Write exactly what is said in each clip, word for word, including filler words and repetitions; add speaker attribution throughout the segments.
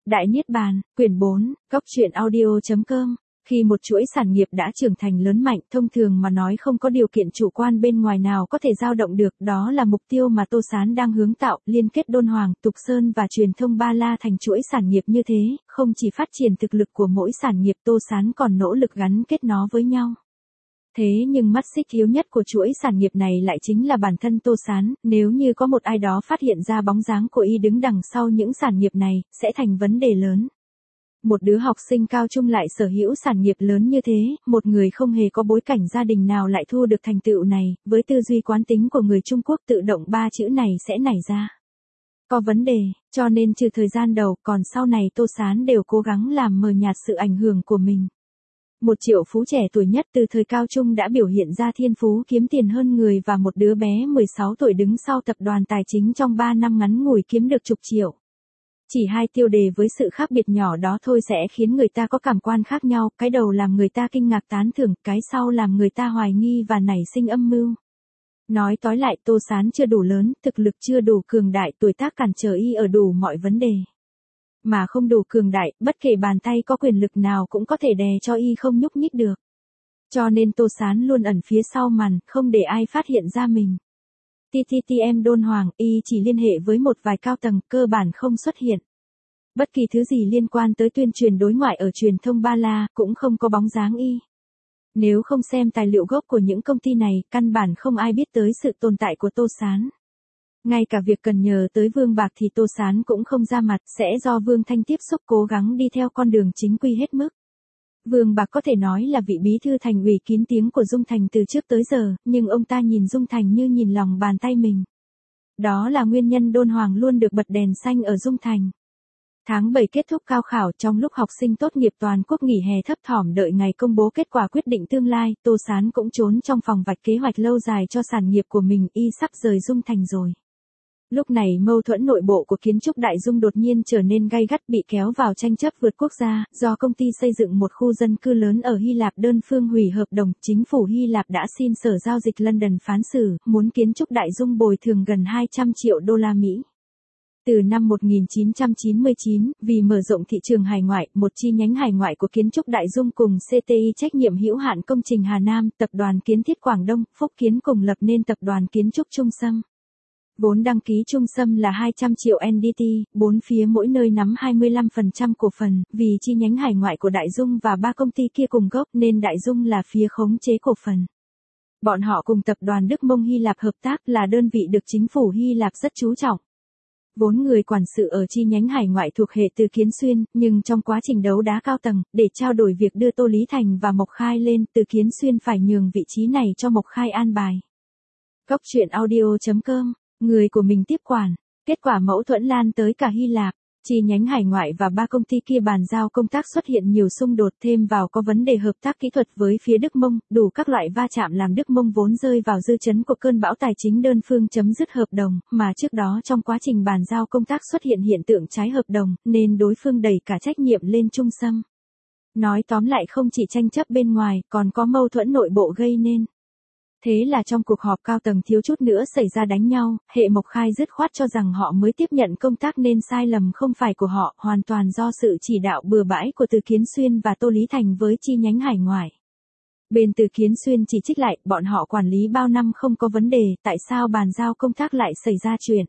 Speaker 1: Đại Niết Bàn, quyển bốn, góc truyện audio chấm com. Khi một chuỗi sản nghiệp đã trưởng thành lớn mạnh, thông thường mà nói không có điều kiện chủ quan bên ngoài nào có thể dao động được, đó là mục tiêu mà Tô Sán đang hướng tạo, liên kết Đôn Hoàng, Tục Sơn và truyền thông Ba La thành chuỗi sản nghiệp như thế, không chỉ phát triển thực lực của mỗi sản nghiệp, Tô Sán còn nỗ lực gắn kết nó với nhau. Thế nhưng mắt xích yếu nhất của chuỗi sản nghiệp này lại chính là bản thân Tô Sán, nếu như có một ai đó phát hiện ra bóng dáng của y đứng đằng sau những sản nghiệp này, sẽ thành vấn đề lớn. Một đứa học sinh cao trung lại sở hữu sản nghiệp lớn như thế, một người không hề có bối cảnh gia đình nào lại thu được thành tựu này, với tư duy quán tính của người Trung Quốc tự động ba chữ này sẽ nảy ra. Có vấn đề, cho nên trừ thời gian đầu, còn sau này Tô Sán đều cố gắng làm mờ nhạt sự ảnh hưởng của mình. Một triệu phú trẻ tuổi nhất từ thời cao trung đã biểu hiện ra thiên phú kiếm tiền hơn người và một đứa bé mười sáu tuổi đứng sau tập đoàn tài chính trong ba năm ngắn ngủi kiếm được chục triệu. Chỉ hai tiêu đề với sự khác biệt nhỏ đó thôi sẽ khiến người ta có cảm quan khác nhau, cái đầu làm người ta kinh ngạc tán thưởng, cái sau làm người ta hoài nghi và nảy sinh âm mưu. Nói tóm lại, Tô Sán chưa đủ lớn, thực lực chưa đủ cường đại, tuổi tác cản trở y ở đủ mọi vấn đề. Mà không đủ cường đại, bất kể bàn tay có quyền lực nào cũng có thể đè cho y không nhúc nhích được. Cho nên Tô Sán luôn ẩn phía sau màn, không để ai phát hiện ra mình. tê tê tê em Đôn Hoàng, y chỉ liên hệ với một vài cao tầng, cơ bản không xuất hiện. Bất kỳ thứ gì liên quan tới tuyên truyền đối ngoại ở truyền thông Ba La, cũng không có bóng dáng y. Nếu không xem tài liệu gốc của những công ty này, căn bản không ai biết tới sự tồn tại của Tô Sán. Ngay cả việc cần nhờ tới Vương Bạc thì Tô Sán cũng không ra mặt, sẽ do Vương Thanh tiếp xúc cố gắng đi theo con đường chính quy hết mức. Vương Bạc có thể nói là vị bí thư thành ủy kín tiếng của Dung Thành từ trước tới giờ, nhưng ông ta nhìn Dung Thành như nhìn lòng bàn tay mình. Đó là nguyên nhân Đôn Hoàng luôn được bật đèn xanh ở Dung Thành. Tháng bảy kết thúc cao khảo, trong lúc học sinh tốt nghiệp toàn quốc nghỉ hè thấp thỏm đợi ngày công bố kết quả quyết định tương lai, Tô Sán cũng trốn trong phòng vạch kế hoạch lâu dài cho sản nghiệp của mình, y sắp rời Dung Thành rồi. Lúc này mâu thuẫn nội bộ của kiến trúc Đại Dung đột nhiên trở nên gay gắt, bị kéo vào tranh chấp vượt quốc gia, do công ty xây dựng một khu dân cư lớn ở Hy Lạp đơn phương hủy hợp đồng, chính phủ Hy Lạp đã xin Sở Giao dịch London phán xử, muốn kiến trúc Đại Dung bồi thường gần hai trăm triệu đô la Mỹ. Từ năm một nghìn chín trăm chín mươi chín, vì mở rộng thị trường hải ngoại, một chi nhánh hải ngoại của kiến trúc Đại Dung cùng xê tê i trách nhiệm hữu hạn công trình Hà Nam, tập đoàn Kiến thiết Quảng Đông, Phúc Kiến cùng lập nên tập đoàn Kiến trúc Trung Sâm. Vốn đăng ký Trung Sâm là hai trăm triệu en đê tê, bốn phía mỗi nơi nắm hai mươi lăm phần trăm cổ phần, vì chi nhánh hải ngoại của Đại Dung và ba công ty kia cùng gốc nên Đại Dung là phía khống chế cổ phần. Bọn họ cùng tập đoàn Đức Mông Hy Lạp hợp tác, là đơn vị được chính phủ Hy Lạp rất chú trọng. Vốn người quản sự ở chi nhánh hải ngoại thuộc hệ Từ Kiến Xuyên, nhưng trong quá trình đấu đá cao tầng, để trao đổi việc đưa Tô Lý Thành và Mộc Khai lên, Từ Kiến Xuyên phải nhường vị trí này cho Mộc Khai an bài. Góc truyện audio chấm com, người của mình tiếp quản, kết quả mâu thuẫn lan tới cả Hy Lạp, chi nhánh hải ngoại và ba công ty kia bàn giao công tác xuất hiện nhiều xung đột, thêm vào có vấn đề hợp tác kỹ thuật với phía Đức Mông, đủ các loại va chạm làm Đức Mông vốn rơi vào dư chấn của cơn bão tài chính đơn phương chấm dứt hợp đồng, mà trước đó trong quá trình bàn giao công tác xuất hiện hiện tượng trái hợp đồng, nên đối phương đẩy cả trách nhiệm lên Trung Sâm. Nói tóm lại không chỉ tranh chấp bên ngoài, còn có mâu thuẫn nội bộ gây nên. Thế là trong cuộc họp cao tầng thiếu chút nữa xảy ra đánh nhau, hệ Mộc Khai dứt khoát cho rằng họ mới tiếp nhận công tác nên sai lầm không phải của họ, hoàn toàn do sự chỉ đạo bừa bãi của Từ Kiến Xuyên và Tô Lý Thành với chi nhánh hải ngoại. Bên Từ Kiến Xuyên chỉ trích lại, bọn họ quản lý bao năm không có vấn đề, tại sao bàn giao công tác lại xảy ra chuyện.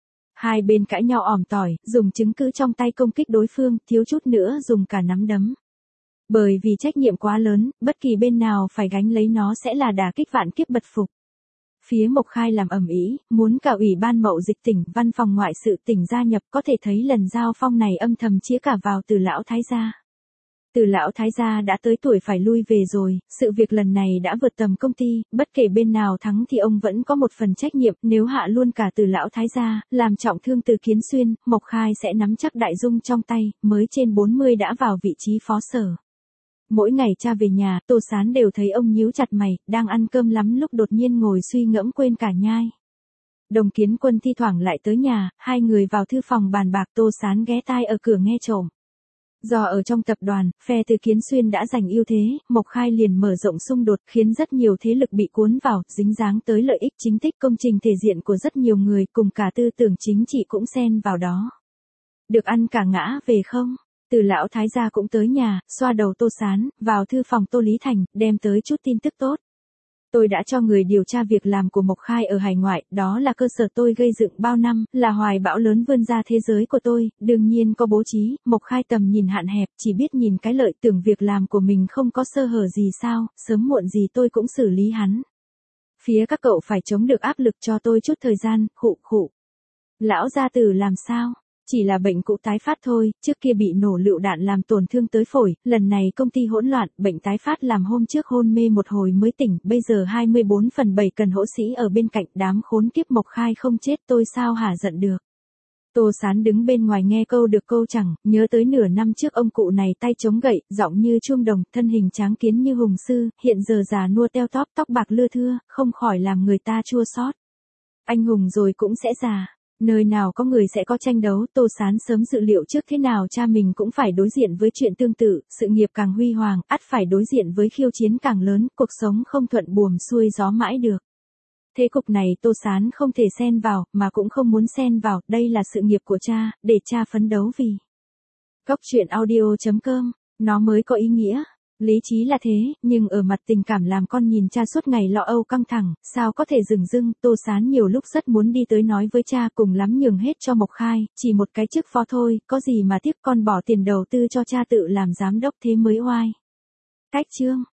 Speaker 1: Hai bên cãi nhau òm tỏi, dùng chứng cứ trong tay công kích đối phương, thiếu chút nữa dùng cả nắm đấm. Bởi vì trách nhiệm quá lớn, bất kỳ bên nào phải gánh lấy nó sẽ là đả kích vạn kiếp bất phục. Phía Mộc Khai làm ầm ĩ, muốn cả Ủy ban Mậu Dịch tỉnh, Văn phòng Ngoại sự tỉnh gia nhập, có thể thấy lần giao phong này âm thầm chĩa cả vào Từ lão thái gia. Từ lão thái gia đã tới tuổi phải lui về rồi, sự việc lần này đã vượt tầm công ty, bất kể bên nào thắng thì ông vẫn có một phần trách nhiệm, nếu hạ luôn cả Từ lão thái gia, làm trọng thương Từ Kiến Xuyên, Mộc Khai sẽ nắm chắc Đại Dung trong tay, mới trên bốn mươi đã vào vị trí phó sở. Mỗi ngày cha về nhà, Tô Sán đều thấy ông nhíu chặt mày, đang ăn cơm lắm lúc đột nhiên ngồi suy ngẫm quên cả nhai. Đồng Kiến Quân thi thoảng lại tới nhà, hai người vào thư phòng bàn bạc, Tô Sán ghé tai ở cửa nghe trộm. Do ở trong tập đoàn, phe Từ Kiến Xuyên đã giành ưu thế, Mộc Khai liền mở rộng xung đột, khiến rất nhiều thế lực bị cuốn vào, dính dáng tới lợi ích chính tích công trình thể diện của rất nhiều người, cùng cả tư tưởng chính trị cũng xen vào đó. Được ăn cả ngã về không? Từ lão thái gia cũng tới nhà, xoa đầu Tô Sán, vào thư phòng Tô Lý Thành, đem tới chút tin tức tốt. Tôi đã cho người điều tra việc làm của Mộc Khai ở hải ngoại, đó là cơ sở tôi gây dựng bao năm, là hoài bão lớn vươn ra thế giới của tôi, đương nhiên có bố trí. Mộc Khai tầm nhìn hạn hẹp, chỉ biết nhìn cái lợi, tưởng việc làm của mình không có sơ hở gì sao, sớm muộn gì tôi cũng xử lý hắn. Phía các cậu phải chống được áp lực cho tôi chút thời gian, khụ khụ. Lão gia tử làm sao? Chỉ là bệnh cũ tái phát thôi, trước kia bị nổ lựu đạn làm tổn thương tới phổi, lần này công ty hỗn loạn, bệnh tái phát làm hôm trước hôn mê một hồi mới tỉnh, bây giờ hai mươi bốn phần bảy cần hộ sĩ ở bên cạnh, đám khốn kiếp Mộc Khai không chết tôi sao hả giận được. Tô Sán đứng bên ngoài nghe câu được câu chẳng, nhớ tới nửa năm trước ông cụ này tay chống gậy, giọng như chuông đồng, thân hình tráng kiến như hùng sư, hiện giờ già nua teo tóp, tóc bạc lưa thưa, không khỏi làm người ta chua xót. Anh hùng rồi cũng sẽ già. Nơi nào có người sẽ có tranh đấu, Tô Sán sớm dự liệu trước thế nào cha mình cũng phải đối diện với chuyện tương tự, sự nghiệp càng huy hoàng, ắt phải đối diện với khiêu chiến càng lớn, cuộc sống không thuận buồm xuôi gió mãi được. Thế cục này Tô Sán không thể xen vào, mà cũng không muốn xen vào, đây là sự nghiệp của cha, để cha phấn đấu vì. Góc truyện audio chấm com, nó mới có ý nghĩa. Lý trí là thế, nhưng ở mặt tình cảm làm con nhìn cha suốt ngày lo âu căng thẳng, sao có thể dừng dưng. Tô Sán nhiều lúc rất muốn đi tới nói với cha, cùng lắm nhường hết cho Mộc Khai, chỉ một cái chức phó thôi, có gì mà tiếc, con bỏ tiền đầu tư cho cha tự làm giám đốc thế mới oai. Cách chương.